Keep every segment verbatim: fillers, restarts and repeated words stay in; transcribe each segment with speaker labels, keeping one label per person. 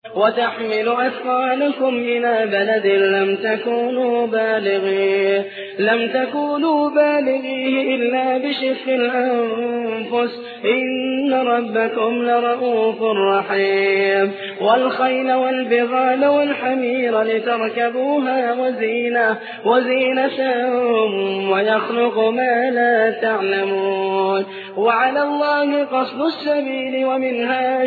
Speaker 1: وتحمل أثقالكم إلى بلد لم تكونوا بالغيه لم تكونوا بالغيه إلا بشق الأنفس إن ربكم لرؤوف رحيم والخيل والبغال والحمير لتركبوها وزينة وزينة ويخلق ما لا تعلمون وعلى الله قصد السبيل ومنها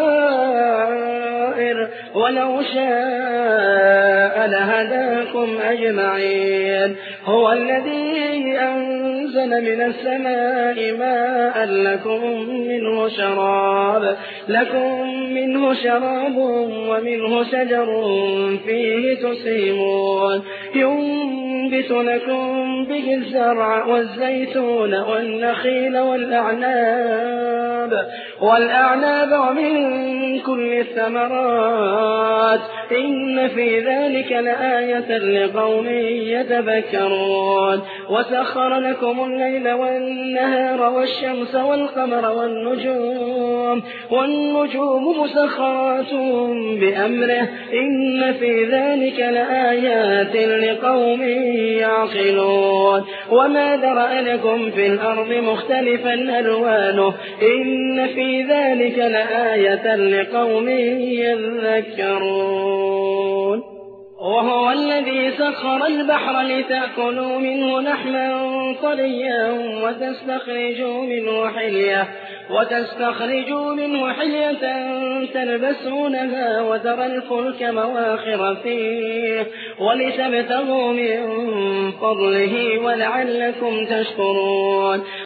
Speaker 1: جائر ولو شاء لهداكم أجمعين هو الذي أنزل من السماء ماء لكم منه شراب لكم منه شراب ومنه شجر فيه تسيمون ينبت لكم به الزرع والزيتون والنخيل والأعناب والأعناب ومن كل الثمرات إن في ذلك لآية لقوم يتفكرون وسخر لكم الليل والنهار والشمس والقمر والنجوم والنجوم مسخرات بأمره إن في ذلك لآيات لقوم يعقلون وما ذرأ لكم في الأرض مختلفا ألوانه إن في ذلك لآية لقوم يذكرون وهو الذي سخر البحر لتأكلوا منه لحما طريا وتستخرجوا منه حلية وتستخرجوا منه حلية تلبسونها وترى الفلك مواخر فيه ولتبتغوا من فضله ولعلكم تشكرون